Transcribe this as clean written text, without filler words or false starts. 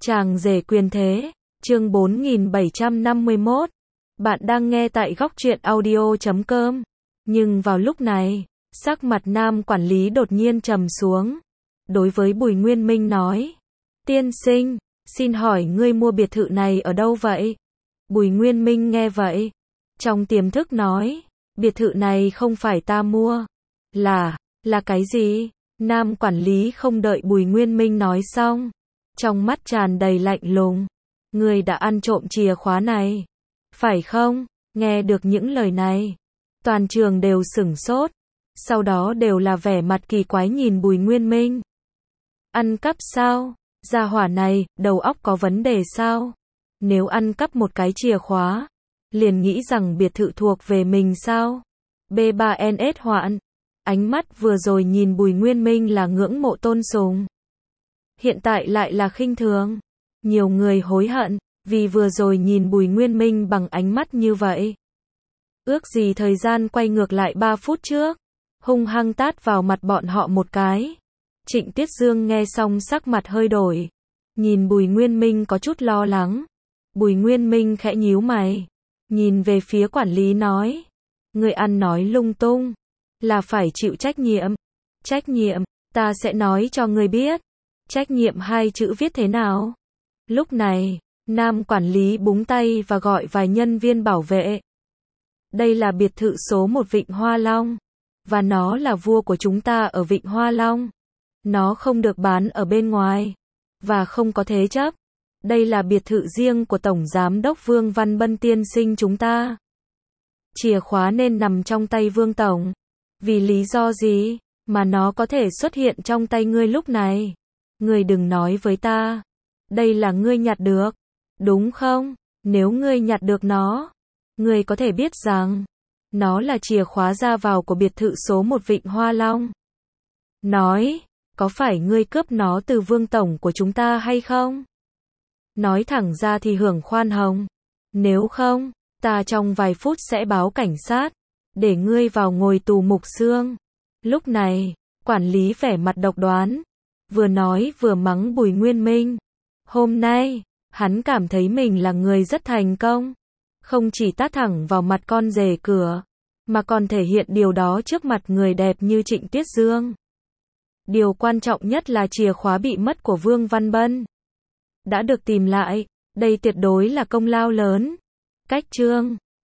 Chàng rể quyền thế, chương 4751. Bạn đang nghe tại góc truyện audio.com. Nhưng vào lúc này, sắc mặt nam quản lý đột nhiên trầm xuống. Đối với Bùi Nguyên Minh nói: Tiên sinh, xin hỏi ngươi mua biệt thự này ở đâu vậy? Bùi Nguyên Minh nghe vậy, trong tiềm thức nói: Biệt thự này không phải ta mua. Là cái gì? Nam quản lý không đợi Bùi Nguyên Minh nói xong, trong mắt tràn đầy lạnh lùng. Ngươi đã ăn trộm chìa khóa này, phải không? Nghe được những lời này, toàn trường đều sửng sốt, sau đó đều là vẻ mặt kỳ quái nhìn Bùi Nguyên Minh. Ăn cắp sao? Gia hỏa này, đầu óc có vấn đề sao? Nếu ăn cắp một cái chìa khóa, liền nghĩ rằng biệt thự thuộc về mình sao? B3NS Hoạn, ánh mắt vừa rồi nhìn Bùi Nguyên Minh là ngưỡng mộ tôn sùng, hiện tại lại là khinh thường. Nhiều người hối hận, vì vừa rồi nhìn Bùi Nguyên Minh bằng ánh mắt như vậy. Ước gì thời gian quay ngược lại 3 phút trước, hung hăng tát vào mặt bọn họ một cái. Trịnh Tiết Dương nghe xong sắc mặt hơi đổi, nhìn Bùi Nguyên Minh có chút lo lắng. Bùi Nguyên Minh khẽ nhíu mày, nhìn về phía quản lý nói: Người ăn nói lung tung, là phải chịu trách nhiệm. Trách nhiệm, ta sẽ nói cho người biết. Trách nhiệm hai chữ viết thế nào? Lúc này, nam quản lý búng tay và gọi vài nhân viên bảo vệ. Đây là biệt thự số 1 Vịnh Hoa Long, và nó là vua của chúng ta ở Vịnh Hoa Long. Nó không được bán ở bên ngoài, và không có thế chấp. Đây là biệt thự riêng của Tổng Giám đốc Vương Văn Bân tiên sinh chúng ta. Chìa khóa nên nằm trong tay Vương Tổng. Vì lý do gì mà nó có thể xuất hiện trong tay ngươi lúc này? Ngươi đừng nói với ta, đây là ngươi nhặt được, đúng không? Nếu ngươi nhặt được nó, ngươi có thể biết rằng nó là chìa khóa ra vào của biệt thự số 1 Vịnh Hoa Long. Nói, có phải ngươi cướp nó từ Vương Tổng của chúng ta hay không? Nói thẳng ra thì hưởng khoan hồng. Nếu không, ta trong vài phút sẽ báo cảnh sát, để ngươi vào ngồi tù mục xương. Lúc này, quản lý vẻ mặt độc đoán, vừa nói vừa mắng Bùi Nguyên Minh. Hôm nay, hắn cảm thấy mình là người rất thành công. Không chỉ tát thẳng vào mặt con rể cửa, mà còn thể hiện điều đó trước mặt người đẹp như Trịnh Tiết Dương. Điều quan trọng nhất là chìa khóa bị mất của Vương Văn Bân đã được tìm lại, đây tuyệt đối là công lao lớn. Cách chương